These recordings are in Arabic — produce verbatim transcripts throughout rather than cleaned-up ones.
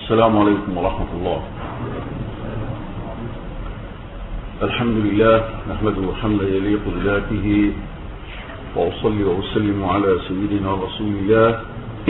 السلام عليكم ورحمة الله. الحمد لله نحمده حمدا يليق بذاته، وأصلي وأسلم على سيدنا رسول الله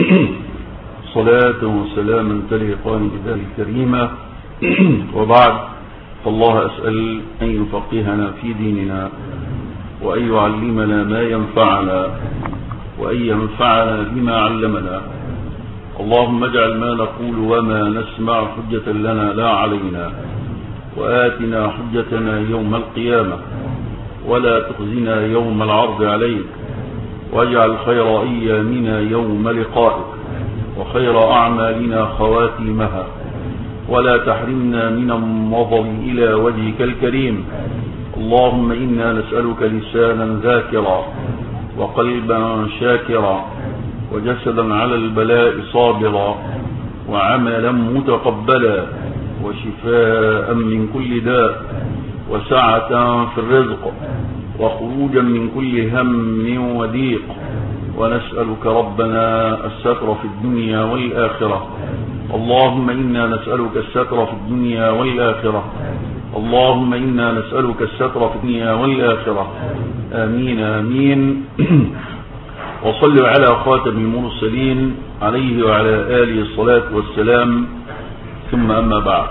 صلاة وسلاما تليقان بذاته الكريمة. وبعد، فالله أسأل أن يفقهنا في ديننا، وأن يعلمنا ما ينفعنا، وأن ينفعنا بما علمنا. اللهم اجعل ما نقول وما نسمع حجة لنا لا علينا، وآتنا حجتنا يوم القيامة، ولا تخزنا يوم العرض عليك، واجعل خير أيامنا يوم لقائك، وخير أعمالنا خواتيمها، ولا تحرمنا من النظر إلى وجهك الكريم. اللهم إنا نسألك لسانا ذاكرا، وقلبا شاكرا، وجسدا على البلاء صابرا، وعملا متقبلا، وشفاء من كل داء، وسعة في الرزق، وخروجا من كل هم وضيق. ونسألك ربنا الستر في الدنيا والآخرة. اللهم إنا نسألك الستر في الدنيا والآخرة. اللهم إنا نسألك الستر في الدنيا والآخرة. آمين آمين. وصلوا على خاتم المرسلين عليه وعلى آله الصلاة والسلام. ثم أما بعد،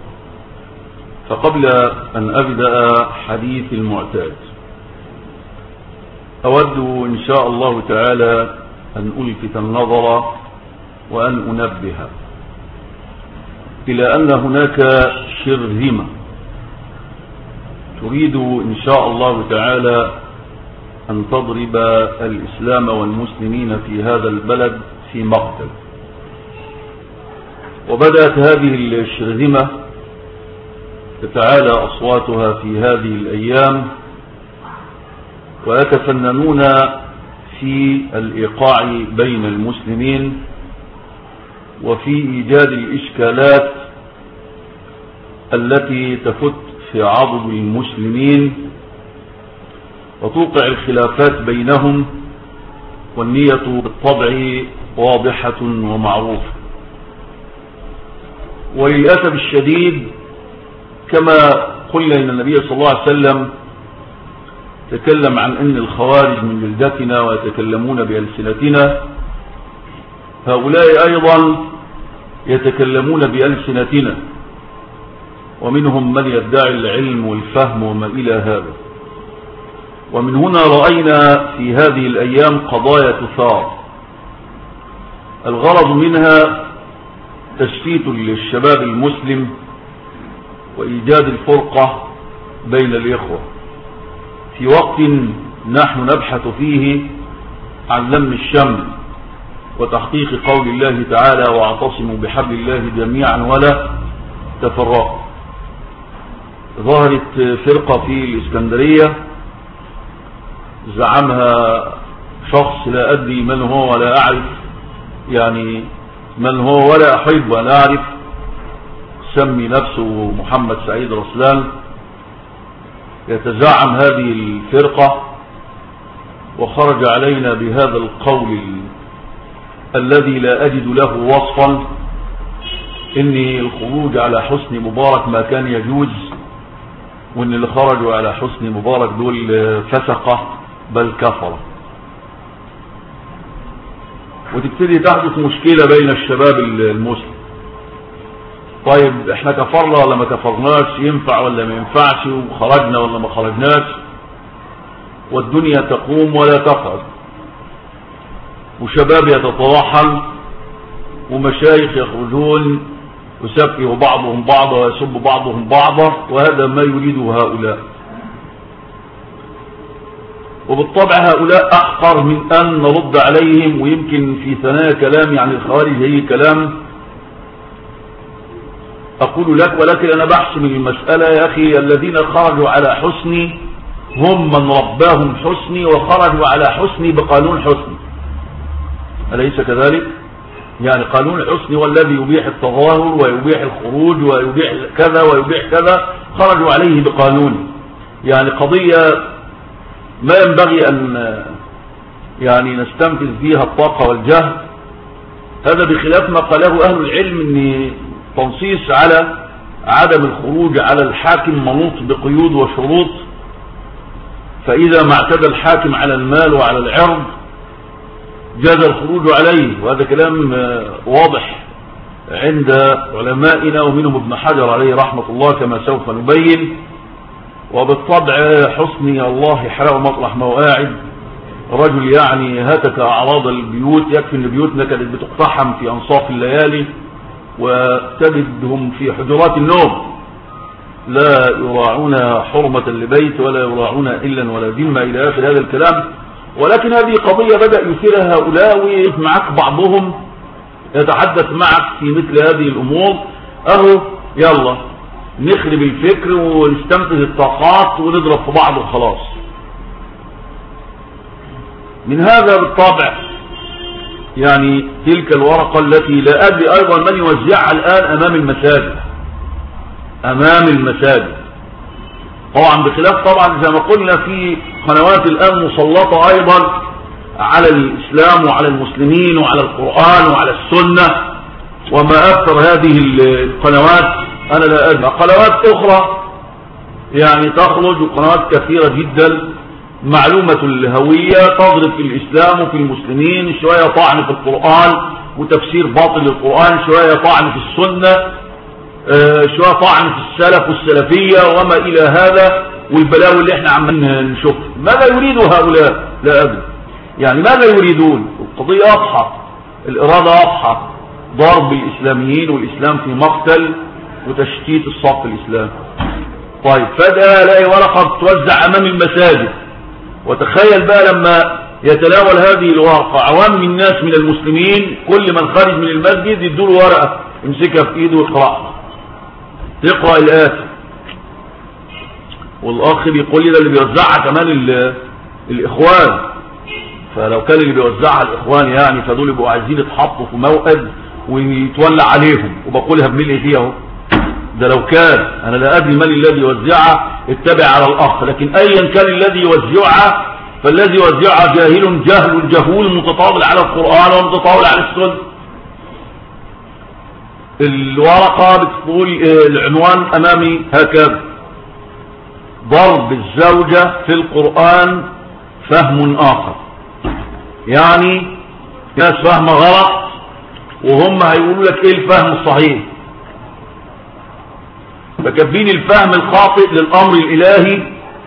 فقبل أن أبدأ حديث المعتاد، أود إن شاء الله تعالى أن ألفت النظر وأن أنبه إلى أن هناك شرذمة تريد إن شاء الله تعالى أن تضرب الإسلام والمسلمين في هذا البلد في مقتل. وبدأت هذه الشرذمة تتعالى أصواتها في هذه الأيام، ويتفننون في الإيقاع بين المسلمين وفي إيجاد الإشكالات التي تفت في عضد المسلمين وتوقع الخلافات بينهم، والنية بالطبع واضحة ومعروفة. وللأسف الشديد، كما قلنا إن النبي صلى الله عليه وسلم تكلم عن أن الخوارج من جلدتنا ويتكلمون بألسنتنا، هؤلاء أيضا يتكلمون بألسنتنا، ومنهم من يدعي العلم والفهم وما إلى هذا. ومن هنا رأينا في هذه الأيام قضايا تثار، الغرض منها تشتيت للشباب المسلم وإيجاد الفرقة بين الإخوة في وقت نحن نبحث فيه عن لم الشمل وتحقيق قول الله تعالى: واعتصموا بحبل الله جميعا ولا تفرقوا. ظهرت فرقة في الإسكندرية زعمها شخص لا أدري من هو ولا أعرف يعني من هو ولا أحب أن أعرف، سمي نفسه محمد سعيد رسلان، يتزعم هذه الفرقة، وخرج علينا بهذا القول الذي لا أجد له وصفا، إن الخروج على حسني مبارك ما كان يجوز، وإن اللي خرجوا على حسني مبارك دول فسقة بل كفرة. وتبتدي تحدث مشكلة بين الشباب المسلم. طيب احنا كفرنا ولا ما كفرناش؟ ينفع ولا ما ينفعش؟ وخرجنا ولا ما خرجناش؟ والدنيا تقوم ولا تقعد، وشباب يتطاحن، ومشايخ يخرجون يسفه بعضهم بعضا ويسب بعضهم بعضا، وهذا ما يريده هؤلاء. وبالطبع هؤلاء أحقر من أن نرد عليهم. ويمكن في ثنايا كلامي عن الخوارج هي كلام أقول لك، ولكن أنا بحسم المسألة يا أخي. الذين خرجوا على حسني هم من رباهم حسني، وخرجوا على حسني بقانون حسني، أليس كذلك؟ يعني قانون حسني والذي يبيح التظاهر ويبيح الخروج ويبيح كذا ويبيح كذا، خرجوا عليه بقانون. يعني قضية ما ينبغي أن يعني نستنفذ فيها الطاقة والجهد. هذا بخلاف ما قاله أهل العلم، أن التنصيص على عدم الخروج على الحاكم منوط بقيود وشروط، فإذا ما اعتدى الحاكم على المال وعلى العرض جاز الخروج عليه، وهذا كلام واضح عند علمائنا ومنهم ابن حجر عليه رحمة الله كما سوف نبين. وبالطبع حسني الله يحرقه مطرح ما هو قاعد، رجل يعني هتك أعراض البيوت، يكفي ان بيوتنا كانت بتقتحم في أنصاف الليالي وتجدهم في حجرات النوم لا يراعون حرمة لبيت ولا يراعون إلا ولا ذمة إلى آخر هذا الكلام. ولكن هذه قضية بدأ يثيرها هؤلاء ومعك بعضهم يتحدث معك في مثل هذه الأمور، أهو يلا نخرب الفكر ونستنفذ الطاقات ونضرب في بعض وخلاص. من هذا بالطبع يعني تلك الورقة التي لا أدري أيضا من يوزعها الآن أمام المساجد أمام المساجد طبعا، بخلاف طبعا زي ما قلنا في قنوات الآن مسلطة أيضا على الإسلام وعلى المسلمين وعلى القرآن وعلى السنة، وما أكثر هذه القنوات أنا لا أدري. قنوات أخرى يعني تخرج، وقنوات كثيرة جدا معلومة الهوية تضرب في الإسلام وفي المسلمين، شوية طعن في القرآن وتفسير باطل للقرآن، شوية طعن في السنة، شوية طعن في السلف والسلفية وما إلى هذا والبلاوي اللي احنا عمالين نشوفها. ماذا يريد هؤلاء؟ لا أدري يعني ماذا يريدون. القضية واضحة، الإرادة واضحة، ضرب الإسلاميين والإسلام في مقتل وتشتيت الصف الإسلامي. طيب فجأة الاقي ورقة توزع أمام المساجد، وتخيل بقى لما يتناول هذه الورقة عوام من الناس من المسلمين، كل من خارج من المسجد يدوله ورقة يمسكها في ايده ويقرأها، تقرأ الآتي، والأخ بيقول لي ده اللي بيوزعها كمان الإخوان، فلو كان اللي بيوزعها الإخوان يعني فدول يبقوا عايزين يتحطوا في موقد ويتولى عليهم، وبقولها بملء فيها اهو. ده لو كان انا لا ادري من الذي يوزعها اتبع على الاخ، لكن ايا كان الذي يوزعها فالذي يوزعها جاهل جهل جهول متطاول على القرآن ومتطاول على السنة. الورقة بتقول العنوان امامي هكذا: ضرب الزوجة في القرآن فهم اخر. يعني ناس فهم غلط وهم هيقولوا لك ايه الفهم الصحيح، فكاتبين الفهم الخاطئ للأمر الإلهي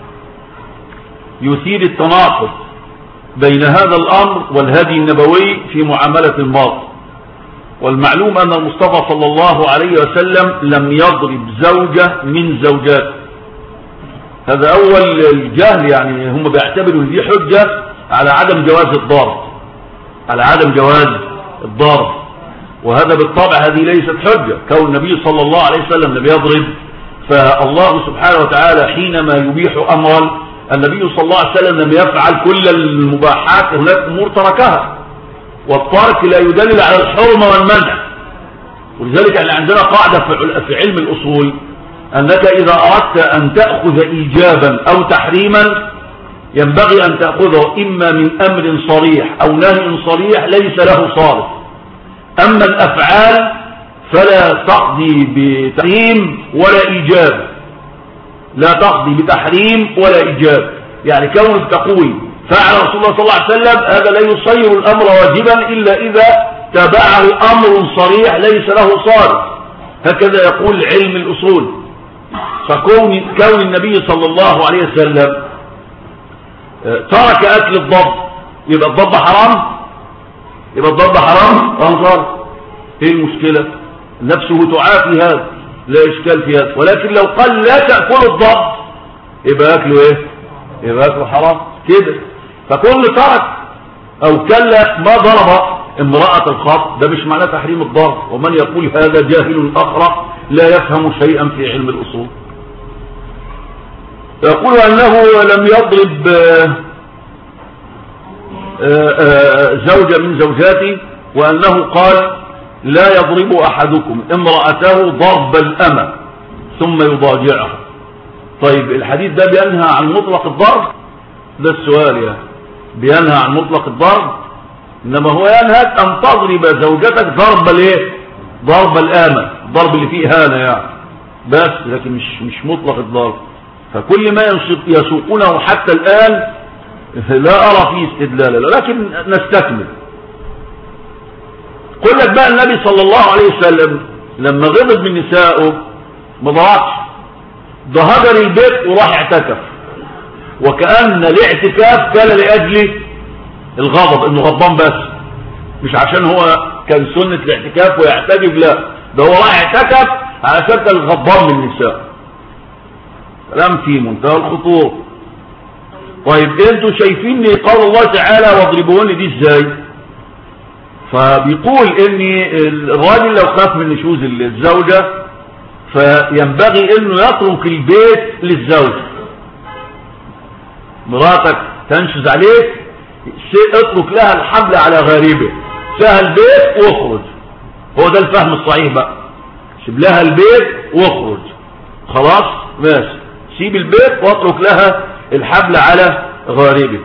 يثير التناقض بين هذا الأمر والهدي النبوي في معاملة المرأة. والمعلوم أن المصطفى صلى الله عليه وسلم لم يضرب زوجة من زوجاته. هذا أول الجهل، يعني هم بيعتبروا دي حجة على عدم جواز الضرب، على عدم جواز الضرب، وهذا بالطبع هذه ليست حجة. كون النبي صلى الله عليه وسلم لم يضرب، فالله سبحانه وتعالى حينما يبيح أمرا النبي صلى الله عليه وسلم لم يفعل كل المباحات، هناك أمور تركها، والترك لا يدلل على الحرمة والمنع. ولذلك احنا عندنا قاعدة في علم الأصول أنك إذا أردت أن تأخذ إيجابا أو تحريما ينبغي أن تأخذه إما من أمر صريح أو نهي صريح ليس له صارف. أما الأفعال فلا تقضي بتحريم ولا إيجاب، لا تقضي بتحريم ولا إيجاب. يعني كونك تقول فعل رسول الله صلى الله عليه وسلم هذا لا يصير الأمر واجبا إلا إذا تبعه أمر صريح ليس له صارف. هكذا يقول علم الأصول. فكون كون النبي صلى الله عليه وسلم ترك أكل الضب يبقى الضب حرام، يبقى الضب حرام وانصار. ايه المشكلة؟ نفسه تعافي هذا، لا إشكال في هذا. ولكن لو قال لا تأكل الضب يبقى أكله ايه؟ يبقى أكله حرام كده. فكل ترك أو كلا ما ضرب امرأة الخط ده مش معناه تحريم الضرب. ومن يقول هذا جاهل أخرق لا يفهم شيئا في علم الأصول. يقول أنه لم يضرب زوجة من زوجاته، وأنه قال لا يضرب أحدكم امرأته ضرب الأمة ثم يضاجعها. طيب الحديث ده بينهى عن مطلق الضرب؟ ده السؤال. يعني بينهى عن مطلق الضرب، إنما هو ينهى أن تضرب زوجتك ضرب الايه؟ ضرب الآمة، الضرب اللي فيه هانة يعني، بس لكن مش مش مطلق الضرب. فكل ما يسوقونه حتى الآن لا أرى فيه استدلالا، لكن نستكمل. قل لك بقى النبي صلى الله عليه وسلم لما غضب من نسائه ما ضربش، ده هجر البيت وراح اعتكف، وكأن الاعتكاف كان لأجل الغضب، انه غضبان بس، مش عشان هو كان سنة الاعتكاف ويعتكف، لا ده هو راح اعتكف على شكل الغضبان من النساء. كلام في منتهى الخطوره. طيب انتوا شايفين قول الله تعالى واضربوهن دي ازاي؟ فبيقول ان الراجل لو خاف من نشوز الزوجة فينبغي انه يترك البيت للزوجة. مراتك تنشز عليك، اترك لها الحبل على غاربه، سهل البيت واخرج. هو ده الفهم الصحيح بقى، سيب لها البيت واخرج، خلاص ماشي، سيب البيت واترك لها الحبل على غاربه.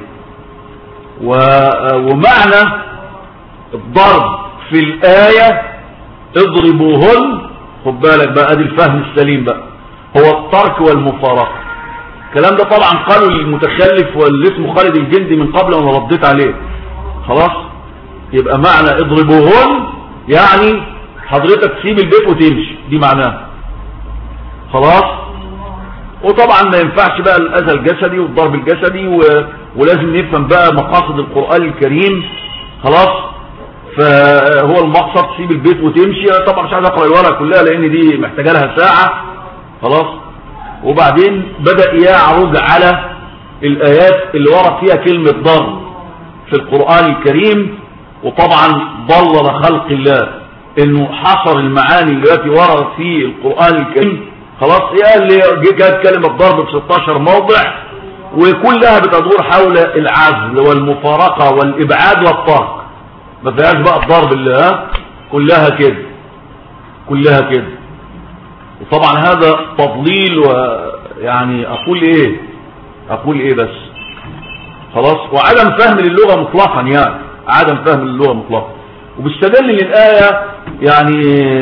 ومعنى الضرب في الآية اضربوهن، خد بالك بقى ادي الفهم السليم بقى، هو الترك والمفارقة. الكلام ده طبعا قالوا المتخلف واللي اسمه خالد الجندي من قبل وانا رديت عليه. خلاص يبقى معنى اضربوهن يعني حضرتك تسيب البيت وتمشي، دي معناها. خلاص. وطبعا ما ينفعش بقى الاذى الجسدي والضرب الجسدي و... ولازم نفهم بقى مقاصد القرآن الكريم. خلاص. فهو المقصد تسيب البيت وتمشي. طبعا مش عايز اقرا الورقه كلها لان دي محتاجه لها ساعه. خلاص. وبعدين بدأ يعرض على الآيات اللي ورد فيها كلمة ضرب في القرآن الكريم. وطبعا ضلل خلق الله انه حصر المعاني التي وردت في القرآن الكريم. خلاص. هي اللي جاءت كلمة ضرب في ستاشر موضع وكلها بتدور حول العزل والمفارقة والإبعاد والترك، ما فيهاش بقى الضرب اللي ها كلها كده كلها كده. وطبعا هذا تضليل، ويعني اقول ايه اقول ايه بس خلاص. وعدم فهم للغة مطلقا، يعني عدم فهم للغة مطلقا. وبيستدل للآية يعني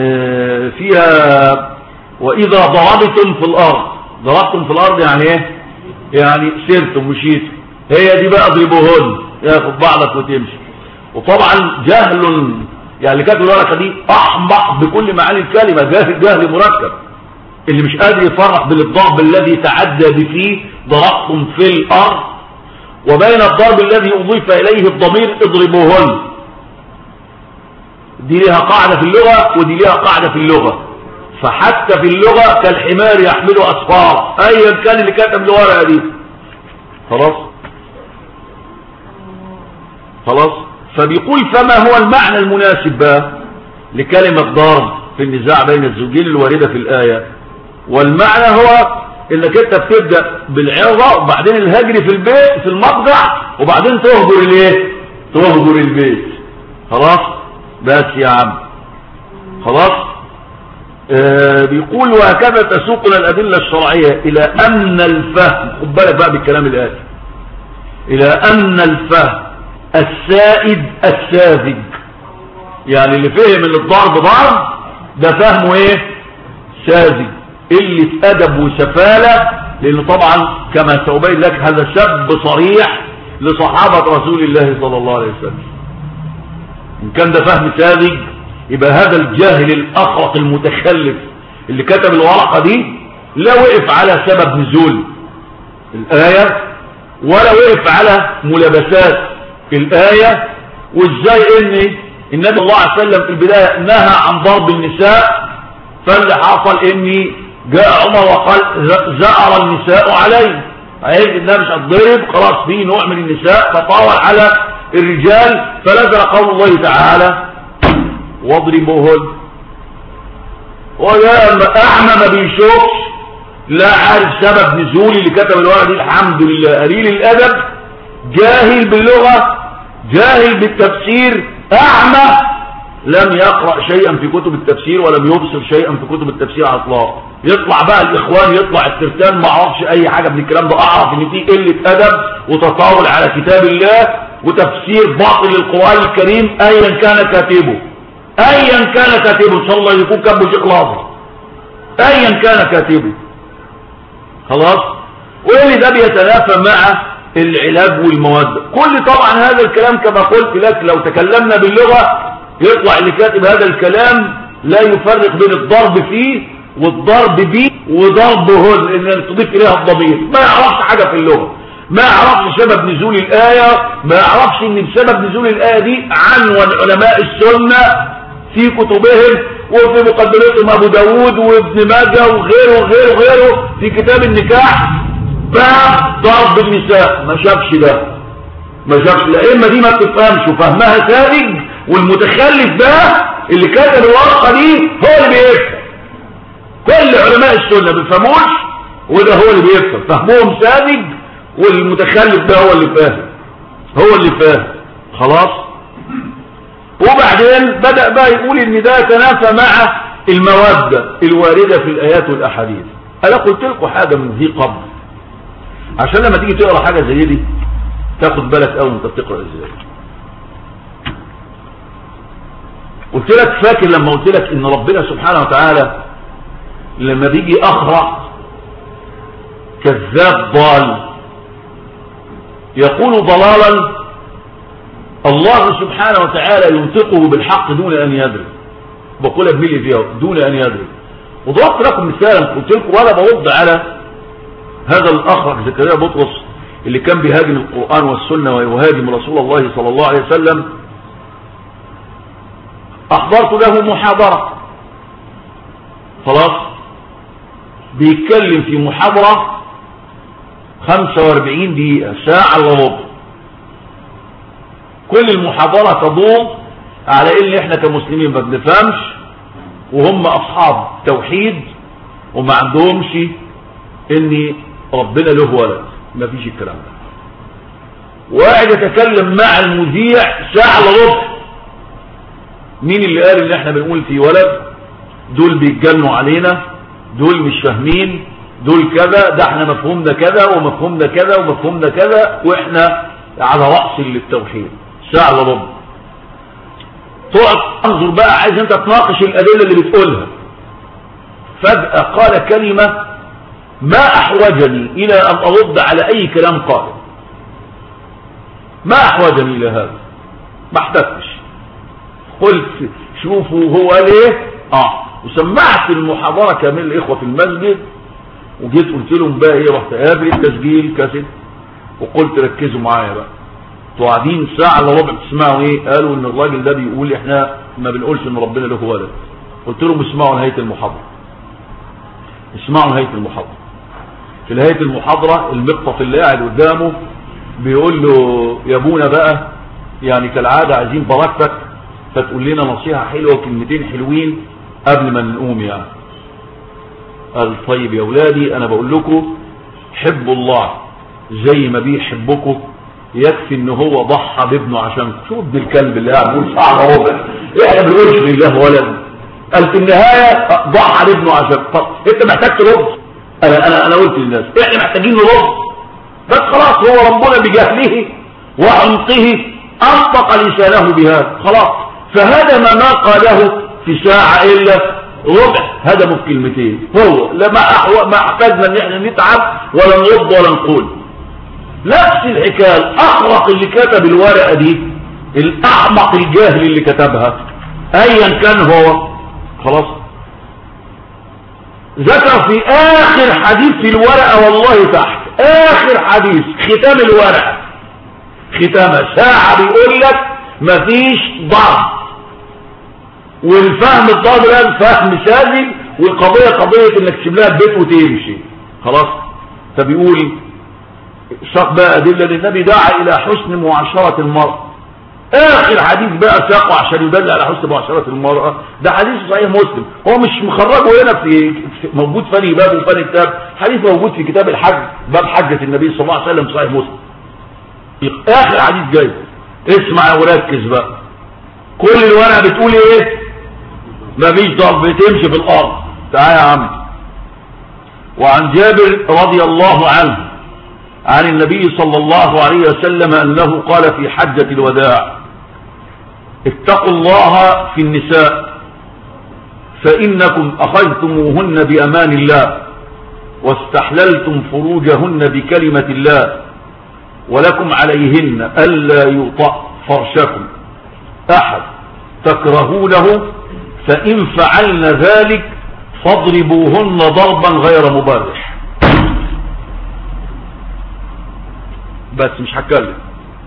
فيها واذا ضربتم في الارض. ضربتم في الارض يعني ايه؟ يعني سرتم مشيتم. هي دي بقى اضربوهن، ياخد بعضك وتمشي. وطبعا جهل يعني اللي كاتب الورقه دي احمق بكل معاني الكلمه، جاهل جهل مركب، اللي مش قادر يفرق بين الضرب الذي تعدى بفيه ضربتم في الارض وبين الضرب الذي اضيف اليه الضمير اضربوهن. دي لها قاعده في اللغه ودي لها قاعده في اللغه. فحتى في اللغه كالحمار يحمل اسفارا، ايا كان اللي كتب الورقه دي. خلاص خلاص. فبيقول فما هو المعنى المناسب بقى لكلمة ضرب في النزاع بين الزوجين الواردة في الآية؟ والمعنى هو انك انت بتبدأ بالعظة وبعدين الهجر في البيت في المضجع وبعدين تهجر الايه؟ تهجر البيت. خلاص بس يا عم. خلاص. آه بيقول وهكذا تسوقنا الأدلة الشرعية إلى أن الفهم، خد بالك بقى بالكلام الآتي، إلى أن الفهم السائد الساذج، يعني اللي فهم ان الضرب ضرب ده فهمه ايه؟ ساذج، قلة ادب وسفالة. لانه طبعا كما سأبين لك هذا سب صريح لصحابة رسول الله صلى الله عليه وسلم. ان كان ده فهم ساذج يبقى هذا الجاهل الاخرق المتخلف اللي كتب الورقة دي لا وقف على سبب نزول الآية ولا وقف على ملابسات الآية، وازاي ان النبي صلى الله عليه وسلم في البداية نهى عن ضرب النساء، فاللي حصل ان جاء عمر وقال زأر النساء عليه، عيب النبي مش هتضرب، خلاص في نوع من النساء فطاول على الرجال، فنزل قول الله تعالى واضربوهن. وجاء اعمى ما بيشوفش لا عارف سبب نزول اللي كتب الورقه دي، الحمد لله قليل الادب، جاهل باللغة، جاهل بالتفسير، أعمى لم يقرأ شيئا في كتب التفسير ولم يبصر شيئا في كتب التفسير على الإطلاق. يطلع بقى الإخوان يطلع الترتان ما أعرفش أي حاجة من الكلام ده، أعرف إن دي قلة أدب وتطاول على كتاب الله وتفسير باطل للقرآن الكريم أيا كان كاتبه. ايا كان كاتبه، ان شاء الله يكون كاتبه شيخ لازم، ايا كان كاتبه خلاص. واللي ده بيتنافى مع العلاج والمواد. كل طبعا هذا الكلام كما قلت لك لو تكلمنا باللغة يطلع اللي كاتب هذا الكلام لا يفرق بين الضرب فيه والضرب بيه وضرب هن، ان تضيف اليها الضمير، ما يعرفش حاجة في اللغة، ما يعرفش سبب نزول الآية، ما يعرفش ان بسبب نزول الآية دي عنوان علماء السنة في كتبهم وفي مقدمتهم ابو داود وابن ماجه وغيره وغيره وغيره في كتاب النكاح باب ضرب النساء. ما شافش ده، ما شافش. الائمه دي ما بتفهمش وفهمها ساذج، والمتخلف ده اللي كاتب الورقه دي هو اللي بيفهم. كل علماء السنه ما بيفهموش وده هو اللي بيفهم، فهمهم ساذج، والمتخلف ده هو اللي فاهم، هو اللي فاهم خلاص. وبعدين بدأ بقى يقول ان ده يتنافى مع المودة الواردة في الآيات والأحاديث. أنا قلت لكم حاجة من ذي قبل عشان لما تيجي تقرأ حاجة زي دي تاخد بالك أول انت بتقرأ ازاي. قلت لك فاكر لما قلت لك ان ربنا سبحانه وتعالى لما بيجي أخرق كذاب ضال يقول ضلالا الله سبحانه وتعالى ينطقه بالحق دون أن يدري. بقول بملي فيها دون أن يدري. وضربت لكم مثالا قلت لكم وأنا برد على هذا الأخرق زكريا بطرس اللي كان بيهاجم القرآن والسنة ويهاجم رسول الله صلى الله عليه وسلم، أحضرت له محاضرة خلاص بيتكلم في محاضرة خمسة واربعين دقيقة ساعة الا ربع. كل المحاضرة تدور على ان احنا كمسلمين ما بنفهمش وهم اصحاب توحيد وما عندهمش ان ربنا له ولد، ما فيش الكلام ده. وقاعد يتكلم مع المذيع ساعة الا ربع. مين اللي قال ان احنا بنقول في ولد؟ دول بيتجنوا علينا، دول مش فاهمين، دول كذا، ده احنا مفهومنا كذا ومفهومنا كذا ومفهومنا كذا، واحنا على رأس للتوحيد. ساعة الا ربع. تقعد انظر بقى، عايز انت تناقش الادله اللي بتقولها. فجأة قال كلمة ما احوجني الى ان ارد على اي كلام قال. ما احوجني الى هذا، ما احتجتش. قلت شوفوا هو ليه اه وسمعت المحاضرة كامل الاخوة في المسجد، وجيت قلت لهم بقى ايه، رحت قابل التسجيل كاسيت وقلت ركزوا معايا بقى، قاعدين ساعة الا ربع تسمعوا ايه؟ قالوا ان الراجل ده بيقول احنا ما بنقولش ان ربنا له ولد. قلت لهم اسمعوا نهاية المحاضرة، اسمعوا نهاية المحاضرة. في نهاية المحاضرة المقطف اللي قاعد قدامه بيقول له يا ابونا بقى يعني كالعادة عايزين بركتك فتقول لنا نصيحة حلوة وكلمتين حلوين قبل ما نقوم يعني. قال طيب يا اولادي انا بقول لكم حبوا الله زي ما بيحبكم، يكفي ان هو ضحى بابنه عشانكم. شوف ابن الكلب اللي قاعد بيقول ساعة ربع احنا بنقولش لله ولد، قال في النهاية ضحى بابنه عشانكم. طب انت محتاج ترد؟ انا انا انا قلت للناس احنا محتاجين نرد، بس خلاص هو ربنا بجهله وعمقه انطق لسانه بهذا خلاص. فهذا ما قاله في ساعة الا ربع هدمه في كلمتين. هو لما أحو... ما احتاجنا ان احنا نتعب ولا نرد ولا نقول. نفس الحكايه الاخرق اللي كتب الورقه دي، الاعمق الجاهل اللي كتبها ايا كان هو خلاص، ذكر في اخر حديث في الورقه والله تحت اخر حديث ختام الورقه، ختامها ساعه بيقول لك مفيش ضعف، والفهم الضاد ده فهم ساذج، والقضيه قضيه انك تسيب لها البيت وتمشي خلاص. فبيقول ساق بقى أدلة للنبي دعا إلى حسن معاشرة المرأة. آخر حديث بقى ساقه عشان يدل على حسن معاشرة المرأة، ده حديث صحيح مسلم، هو مش مخرجه هنا في موجود فني باب وفني كتاب، حديث موجود في كتاب الحج باب حجة النبي صلى الله عليه وسلم صحيح مسلم. آخر حديث جاي، اسمع وركز بقى. كل الورقة بتقول ايه؟ مفيش ضرب، بتمشي في الأرض. تعالى يا عم. وعن جابر رضي الله عنه عن النبي صلى الله عليه وسلم أنه قال في حجة الوداع اتقوا الله في النساء فإنكم أخذتموهن بأمان الله واستحللتم فروجهن بكلمة الله ولكم عليهن ألا يطأ فرشكم أحد تكرهونه فإن فعلن ذلك فاضربوهن ضربا غير مبرح. بس مش هتكلم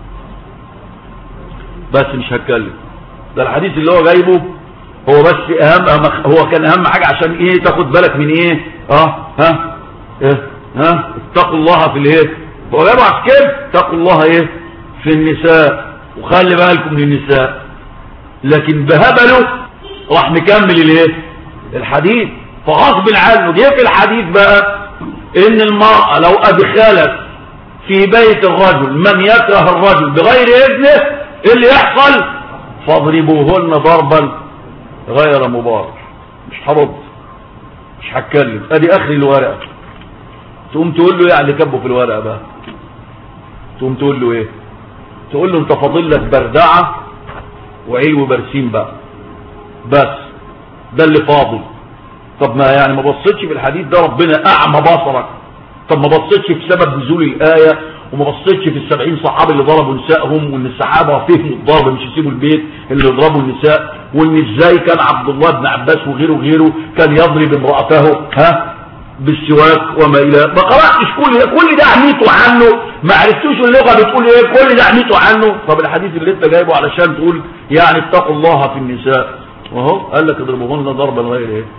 بس مش هتكلم ده الحديث اللي هو جايبه هو بس اهم هو كان اهم حاجة عشان ايه تاخد بالك من ايه اه ها ايه ها اتقوا الله في الايه هو جايبه عشان كده اتقوا الله ايه في النساء وخلي بالكم من النساء لكن بهبله راح مكمل الايه الحديث فغصب عنه جه في الحديث بقى ان المرأة لو ادخلت في بيت الرجل من يكره الرجل بغير اذنه ايه اللي يحصل فاضربوهن ضربا غير مبارك. مش هرد مش هتكلم ادي اخر الورقه تقوم تقول له ايه اللي كبه في الورقه بقى تقوم تقول له ايه تقول له انت فاضل لك بردعه وعلو برسيم بقى بس ده اللي فاضل. طب ما يعني ما بصيتش في الحديث ده ربنا اعمى بصرك طب ما بصيتش في سبب نزول الايه وما بصيتش في السبعين صحابي اللي ضربوا نسائهم وان الصحابه فهموا الضرب مش يسيبوا البيت اللي يضربوا النساء وان ازاي كان عبد الله بن عباس وغيره وغيره كان يضرب امراته ها بالسواك وما الى ما قراتش كل ده كل ده عميته عنه ما عرفتوش اللغه بتقول ايه كل ده عميته عنه. طب الحديث اللي انت جايبه علشان تقول يعني اتقوا الله في النساء وهو قال لك اضربوهن ضربا غير ايه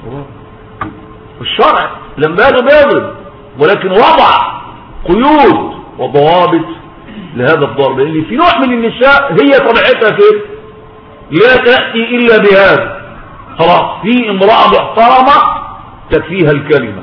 الشرع لما يجب يضرب ولكن وضع قيود وضوابط لهذا الضرب لان في نوع من النساء هي طبيعتها كده لا تأتي الا بهذا خلاص في امرأة محترمة تكفيها الكلمة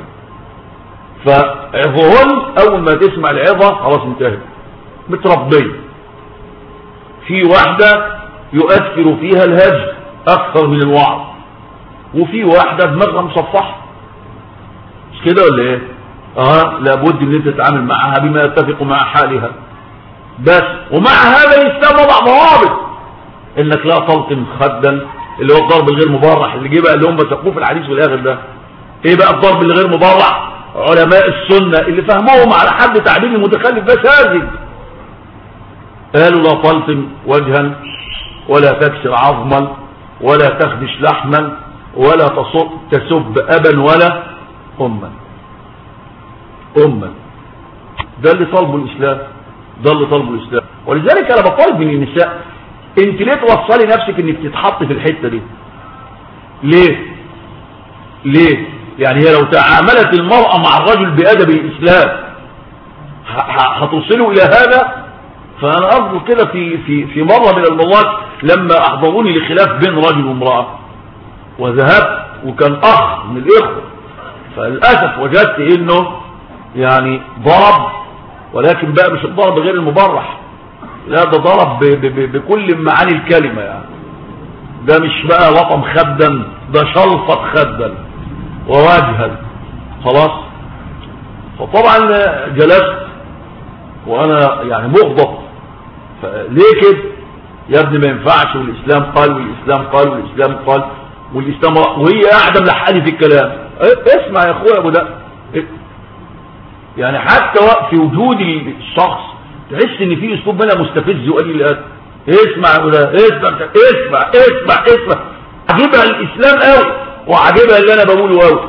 فعظهن اول ما تسمع العظة خلاص انتهت متربية. في واحدة يؤثر فيها الهجر اكثر من الوعظ وفي واحدة دماغها مصفحة مش كده ولا ايه اه لابد ان انت تتعامل معها بما يتفق مع حالها بس. ومع هذا الاسلام وضع ضوابط انك لا تلطم خدا اللي هو الضرب الغير مبرح اللي جه بقى اللي هم سقوه في الحديث في الاخر ده ايه بقى الضرب الغير مبرح علماء السنه اللي فهموهم على حد تعبير المتخلف بس هازج قالوا لا تلطم وجها ولا تكسر عظما ولا تخدش لحما ولا تصب تسب ابا ولا اما أمة. ده اللي طلبه الإسلام ده اللي طلبه الإسلام. ولذلك أنا بطالب من النساء أنت ليه توصلي نفسك أنك تتحط في الحتة دي ليه ليه يعني هي لو تعاملت المرأة مع الرجل بأدب الإسلام هتوصلوا إلى هذا. فأنا أذكر كده في في في مرة من المرات لما أحضروني لخلاف بين رجل وامرأة وذهبت وكان أخ من الإخوة فللأسف وجدت إنه يعني ضرب ولكن بقى مش الضرب غير المبرح لا ده ضرب بكل معاني الكلمة يعني ده مش بقى لطم خدا ده شلفط خدا ووجها خلاص. فطبعا جلست وانا يعني مغضب ليه كده يا ابني ما ينفعش والاسلام قال والاسلام قال والاسلام قال والاسلام وهي قاعده ملحقاني في الكلام اسمع يا اخويا ابو ده يعني حتى في وجود الشخص تحس ان في اسلوب منها مستفز وقليل الادب اسمع ولا اسمع اسمع اسمع اسمع عجبها الاسلام قوي وعجبها اللي انا بقوله قوي.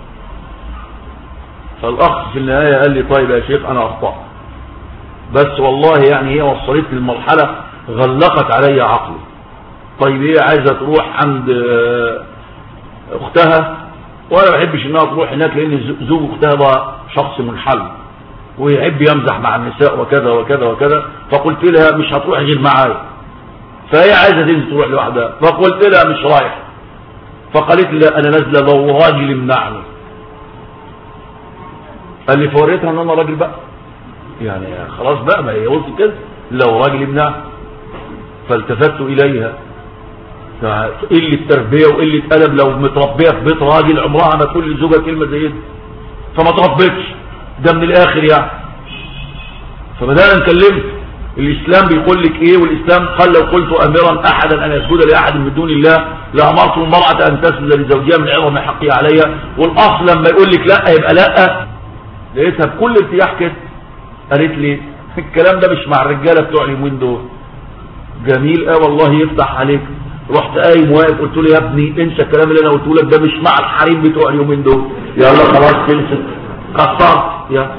فالاخ في النهايه قال لي طيب يا شيخ انا اخطأت بس والله يعني هي وصلتني للمرحله غلقت علي عقلي. طيب هي عايزه تروح عند اختها وانا ما بحبش انها تروح هناك لان زوج اختها بقى شخص منحل ويحب يمزح مع النساء وكذا وكذا وكذا. فقلت لها مش هتروح غير معايا فهي عايزه تنزل تروح لوحدها فقلت لها مش رايح. فقالت لي انا نازله لو راجل يمنعني. قال لي فوريتها ان انا راجل بقى يعني خلاص بقى ما هي قلت كده لو راجل يمنعني. فالتفت اليها قله تربيه وقله ادب لو متربيه في بيت راجل عمرها ما تقول لزوجها كلمه زي دي فما تربتش ده من الاخر يعني. فبدانا نكلمه الاسلام بيقول لك ايه؟ والاسلام قال لو قلت امرا احدا ان يسجد لاحد من دون الله لامرت المراه ان تسجد لزوجها من عظم حقه عليها. والاصل لما يقول لك لا يبقى لا. لقيتها بكل ارتياح كده قالت لي الكلام ده مش مع الرجاله بتوع اليومين دول. جميل اه والله يفتح عليك. رحت قايم واقف قلت له يا ابني انسى الكلام اللي انا قلته لك ده مش مع الحريم بتوع اليومين دول. يلا خلاص خلصت قصرت يا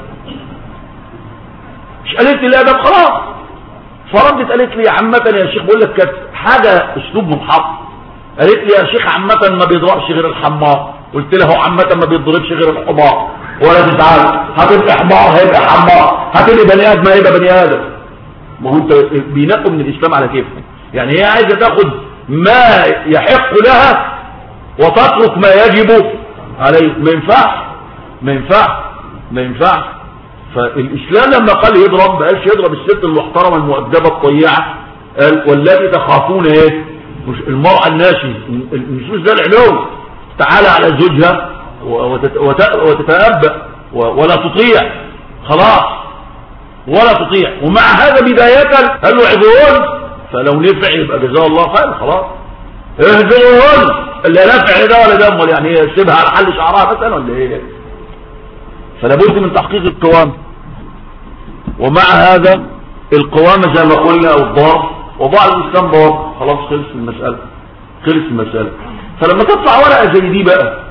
مش قالت لي لا ده خلاص. فردت قالت لي عامة يا شيخ بقول لك كانت حاجه اسلوب منحط. قالت لي يا شيخ عامة ما بيضربش غير الحمار. قلت له عامة ما بيضربش غير الحمار. ولا تزعل هتبقى حمار هيبقى حمار هتبقى بني ادم هيبقى بني ادم. ما هو انت بينقوا من الاسلام على كيف يعني. هي عايزه تاخد ما يحق لها وتترك ما يجب عليه. ما ينفعش ما ينفعش ما ينفعش. فالاسلام لما قال يضرب ما قالش يضرب الست المحترمه المؤدبه الطيعه. قال والتي تخافون ايه؟ مش المراه الناشي النشوز ده العلو. تعالى على زوجها وتتأبى ولا تطيع خلاص ولا تطيع. ومع هذا بداية قال له عذرون فلو نفع يبقى جزاه الله خير خلاص. اهدرون اللي نفع ده ولا دم يعني هي سيبها على حل شعرها مثلا ولا ايه؟ فلا بد من تحقيق القوام. ومع هذا القوامة زي ما قلنا او الضار وضع الاسلام ضار خلاص خلص المسألة خلص المسألة. فلما تطلع ورقة زي دي بقى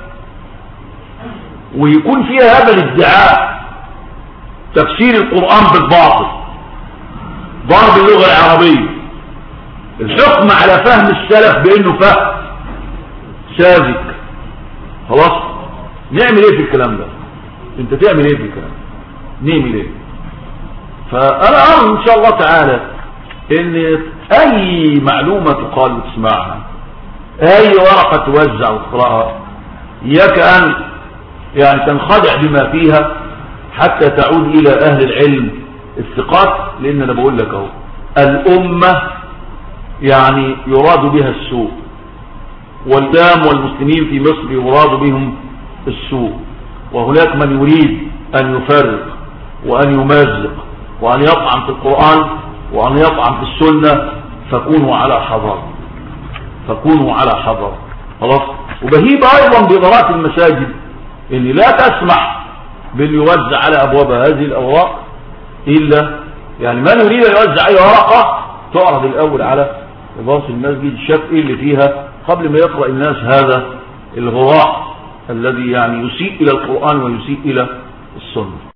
ويكون فيها هذا الادعاء تفسير القرآن بالباطل ضرب اللغة العربية الحكم على فهم السلف بانه فهم ساذج خلاص نعمل ايه في الكلام ده؟ انت تعمل ايه في الكلام ده؟ نعمل ايه؟ فانا ارى ان شاء الله تعالى ان اي معلومة تقال وتسمعها اي ورقة توزع وتقرأها اياك ان يعني تنخدع بما فيها حتى تعود الى اهل العلم الثقات. لان انا بقول لك اهو الامة يعني يراد بها السوء والدام والمسلمين في مصر يراد بهم السوء. وهناك من يريد ان يفرق وان يمزق وان يطعن في القرآن وان يطعن في السنة. فكونوا على حذر فكونوا على حذر خلاص. وبهيب ايضا بإدارات المساجد ان لا تسمح بان يوزع على ابواب هذه الاوراق الا يعني من يريد ان يوزع اي ورقه تعرض الاول على اداره المسجد شاف ايه اللي فيها قبل ما يقرا الناس هذا الغراء الذي يعني يسيء الى القرآن ويسيء الى السنه.